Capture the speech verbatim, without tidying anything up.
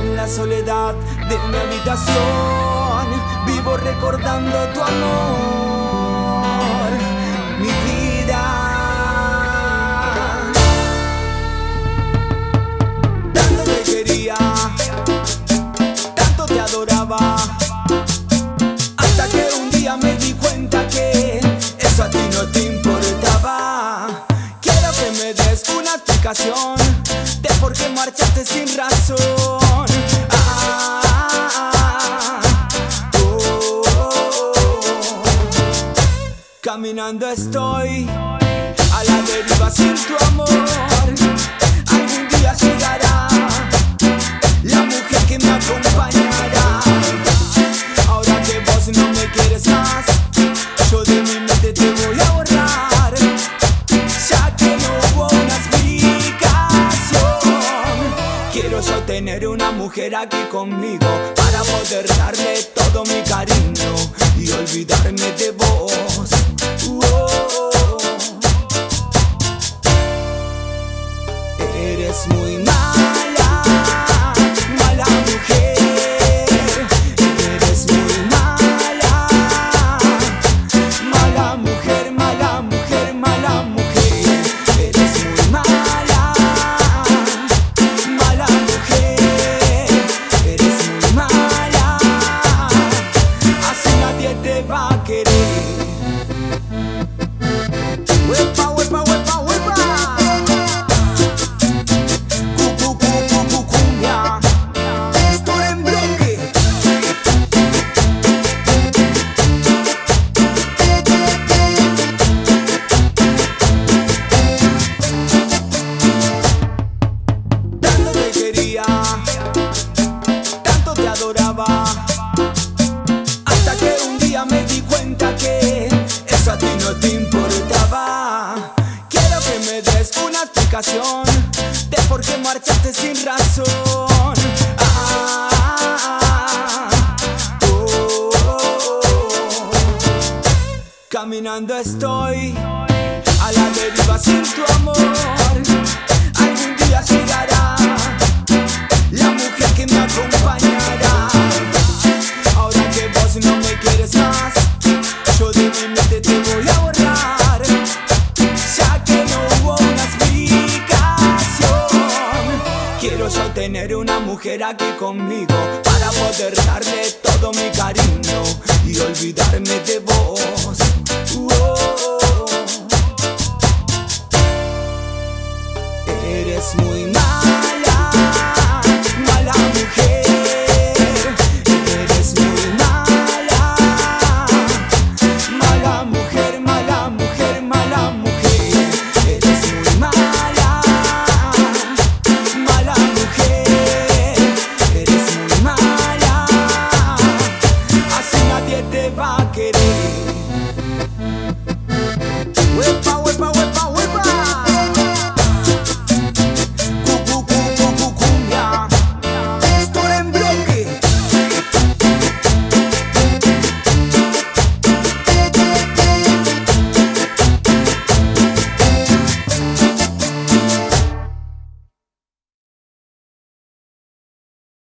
En la soledad de mi habitación vivo recordando tu amor, mi vida. Tanto te quería, tanto te adoraba, hasta que un día me di cuenta que eso a ti no te importaba. Quiero que me des una explicación de por qué marchaste sin razón. Ah, ah, oh, oh, oh. Caminando estoy a la deriva sin tu amor. Algún día llegará la mujer que me acompañará. Ahora que vos no me quieres más, yo de mi mente te voy a borrar, ya que no hubo una explicación. Quiero yo tener una mujer aquí conmigo para poder darle todo mi cariño y olvidarme de vos. Oh, eres muy mala, mala mujer. Eres muy mala, mala mujer, mala mujer, mala mujer. Eres muy mala, mala mujer. Eres muy mala, así nadie te va a querer. ¡Huepa, huepa, huepa, huepa! Cu, cu, cu, cu, cu, cumbia. Estoy en bloque. Tanto te quería, tanto te adoraba, hasta que un día me di cuenta que eso a ti no te importaba. Quiero que me des una explicación de por qué marchaste sin razón. Ah, ah, oh, oh, oh. Caminando estoy a la deriva sin tu amor. Algún día llegará la mujer que me acompañará. Ahora que vos no me quieres más, yo de mi mente te voy a borrar, ya que no hubo una explicación. Quiero yo tener una mujer aquí conmigo para poder darle todo mi cariño y olvidarme de vos. Oh, eres muy mala.